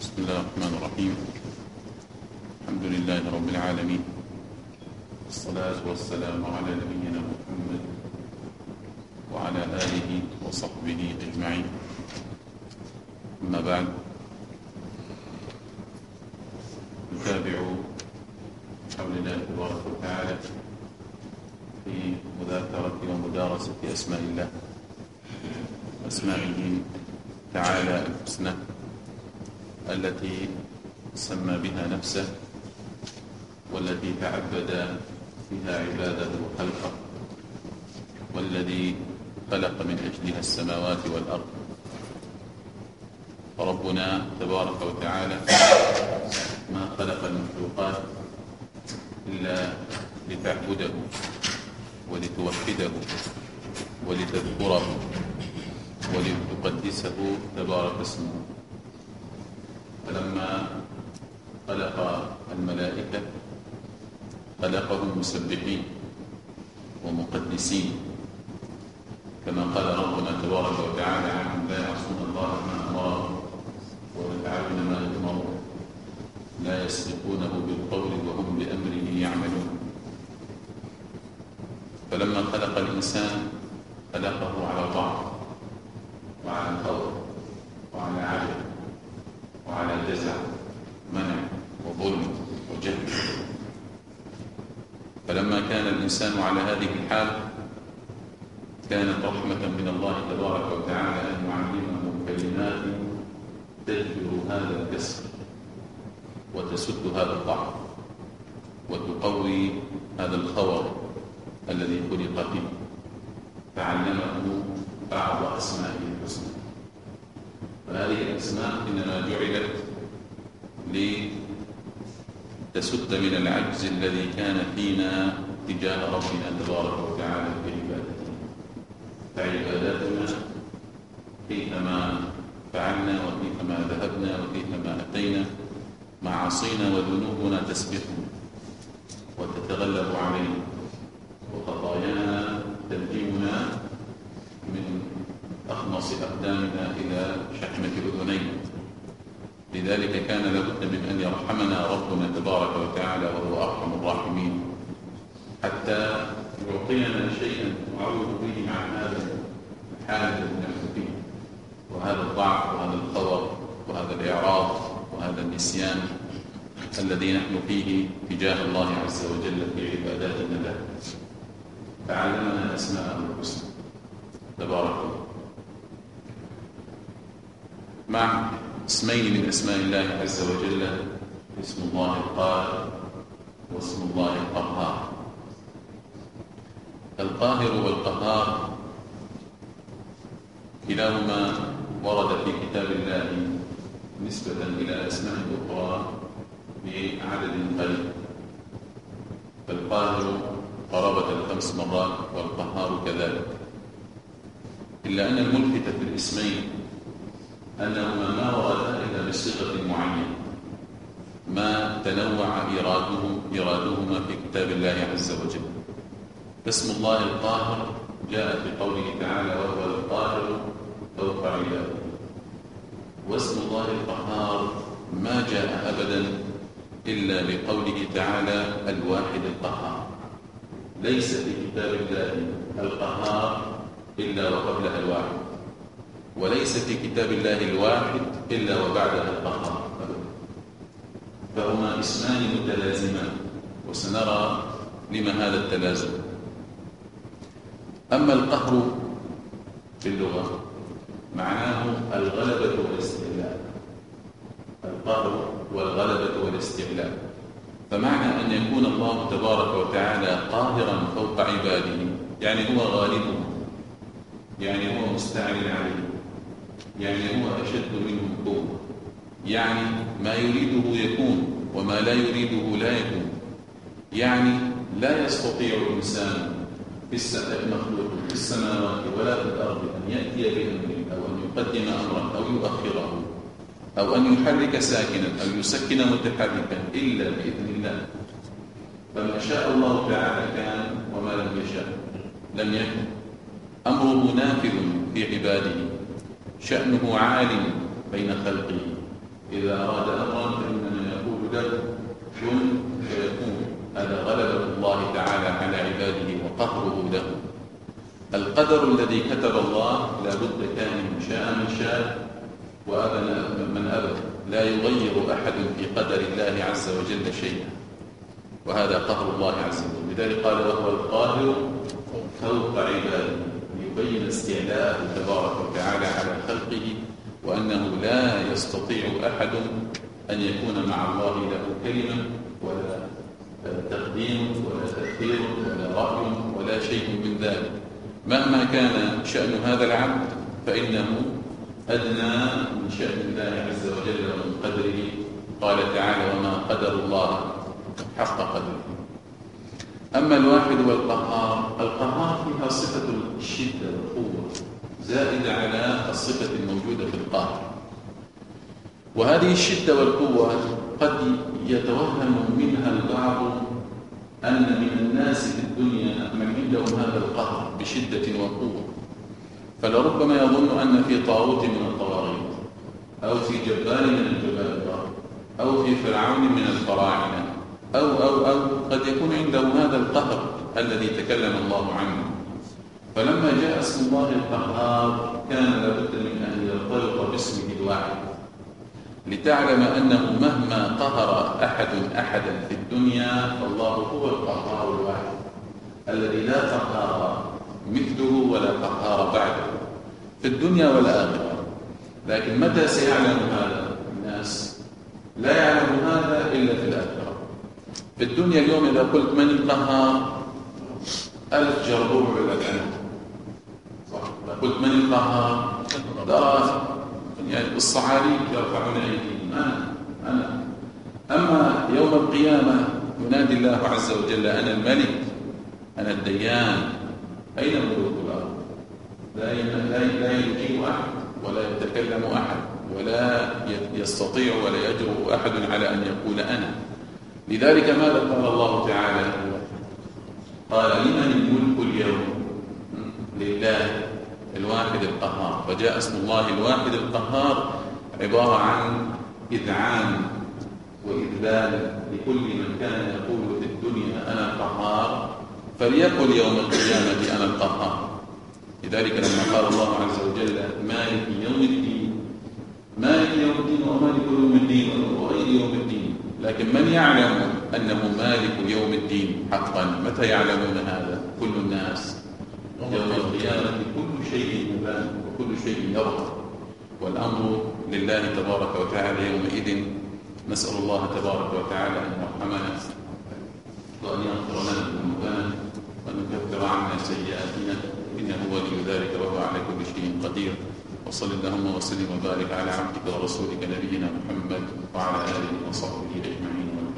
بسم الله الرحمن الرحيم. الحمد لله رب العالمين، والصلاة والسلام على نبينا محمد وعلى آله وصحبه أجمعين. أما بعد، نتابع حول الله تبارك وتعالى في مذاكرة ومدارسة أسماء الله، أسمائه تعالى الحسنى التي سمى بها نفسه والتي تعبد بها عباده وخلقه، والذي خلق من أجلها السماوات والأرض. فربنا تبارك وتعالى ما خلق المخلوقات إلا لتعبده ولتوحده ولتذكره ولتقدسه تبارك اسمه. فلما خلق الملائكة خلقهم مسبحين ومقدسين، كما قال ربنا تبارك وتعالى عنهم: لا يعصون الله ما أمرهم ويفعلون ما يؤمرون لا يسبقونه بالقول وهم بأمره يعملون. فلما خلق الإنسان خلقه على ضعف وعلى خوف وعلى عجب وعلى جزع، منع وظلم وجهل. فلما كان الإنسان على هذه الحال كانت رحمة من الله تبارك وتعالى أن يعلمه كلمات تجبر هذا الكسر وتسد هذا الضعف وتقوي هذا الخور الذي خلق فيه، فعلمه بعض أسمائه الحسنى. فهذه الأسماء إنما جعلت لتسد من العجز الذي كان فينا تجاه ربنا تبارك وتعالى في عبادته. فعباداتنا كيفما فعلنا وكيفما ذهبنا وكيفما أتينا معاصينا وذنوبنا تسبقنا وتتغلب علينا، وخطايانا تلجمنا من أخمص أقدامنا إلى شحمة أذنينا. لذلك كان لابد من أن يرحمنا ربنا تبارك وتعالى وهو أرحم الراحمين، حتى يعطينا شيئا نعوذ به عن هذا الحال الذي نحن فيه، وهذا الضعف وهذا الخور وهذا الإعراض وهذا النسيان الذي نحن فيه تجاه الله عز وجل في عباداتنا له. فعلمنا أسماءه الحسنى تبارك الله، مع اسمين من أسماء الله عز وجل: اسم الله القاهر واسم الله القهار. القاهر والقهار كلاهما ورد في كتاب الله نسبة إلى أسماء أخرى بعدد قليل، فالقاهر قرابة 5 مرات والقهار كذلك، إلا أن الملفت في الاسمين أنهما ما وردا إلا بصيغة معينة، ما تنوع إرادهما في كتاب الله عز وجل. فاسم الله القاهر جاء في قوله تعالى: وهو القاهر فوق عباده. واسم الله القهار ما جاء أبدا إلا بقوله تعالى: الواحد القهار. ليس في كتاب الله القهار إلا وقبلها الواحد، وليس في كتاب الله الواحد إلا وبعدها القهار، فهما اسمان متلازمان، وسنرى لما هذا التلازم. أما القهر في اللغة معناه الغلبة والاستعلاء، القهر والغلبة والاستعلاء. فمعنى أن يكون الله تبارك وتعالى قاهرا فوق عباده يعني هو غالبهم، يعني هو مستعل عليه، يعني هو أشد منهم قوة، يعني ما يريده يكون وما لا يريده لا يكون. يعني لا يستطيع الإنسان المخلوق في السماوات ولا في الأرض أن يأتي بأمر أو أن يقدم أمرا أو يؤخره أو أن يحرك ساكنا أو يسكن متحركا إلا بإذن الله. فما شاء الله تعالى كان، وما لم يشاء لم يكن. أمره نافذ في عباده، شأنه عال بين خلقه، إذا أراد أمرا فإنما يقول له كن فيكون. هذا غلبة الله تعالى على عباده وقهره له. القدر الذي كتب الله لا بد كان شاء من شاء وأبى من أبى، لا يغير أحد في قدر الله عز وجل شيئا، وهذا قهر الله عز وجل. لذلك قال وهو القاهر فوق عباده، ليبين استعلاءه تبارك وتعالى على خلقه، وأنه لا يستطيع أحد أن يكون مع الله له كلمة ولا تقديم ولا تأخير ولا رأي ولا شيء من ذلك. مهما كان شأن هذا العبد فإنه أدنى من شأن الله عز وجل ومن قدره. قال تعالى وما قدر الله حق قدره. أما الواحد والقهار، القهار فيها صفة الشدة والقوة زائدة على الصفة الموجودة في القهر، وهذه الشدة والقوة قد يتوهم منها البعض أن من الناس في الدنيا من عندهم هذا القهر بشدة وقوة، فلربما يظن أن في طاغوت من الطواغيت أو في جبار من الجبابرة أو في فرعون من الفراعنة أو قد يكون عنده هذا القهر الذي تكلم الله عنه. فلما جاء اسم الله القهار كان لابد من أن يرتبط باسمه الواحد، لتعلم أنه مهما قهر أحدا في الدنيا فالله هو القهار الواحد الذي لا قهار مثله ولا قهار بعده في الدنيا والآخرة. لكن متى سيعلم هذا الناس؟ لا يعلم هذا إلا في الآخرة. في الدنيا اليوم إذا قلت من القهار 1000 جربوع لك أنا، إذا قلت من القهار ترى يعني الصعاليك يرفعون أيديهم أنا. أما يوم القيامة ينادي الله عز وجل أنا الملك أنا الديان، أين ملوك الأرض؟ لا يجيب أحد ولا يتكلم أحد ولا يستطيع ولا يجرؤ أحد على أن يقول أنا. لذلك ماذا قال الله تعالى؟ قال لمن الملك اليوم؟ لله الواحد القهار. فجاء اسم الله الواحد القهار عبارة عن إذعان وإذلال لكل من كان يقول في الدنيا أنا القهار فليقل يوم القيامة أنا القهار. لذلك لما قال الله عز وجل مالك يوم الدين، مالك يوم الدين ومالك يوم الدين وغير يوم الدين، لكن من يعلم أنه مالك يوم الدين حقا؟ متى يعلمون هذا؟ كل الناس. يوم القيامة كل شيء مبان وكل شيء يظهر، والأمر لله تبارك وتعالى يومئذ. نسأل الله تبارك وتعالى أن يرحمنا وأن يغفر لنا ذنوبنا وأن يكفر عنا سيئاتنا، إنه ولي ذلك وهو على كل شيء قدير. وصل اللهم وسلم وبارك على عبدك ورسولك نبينا محمد وعلى آله وصحبه أجمعين.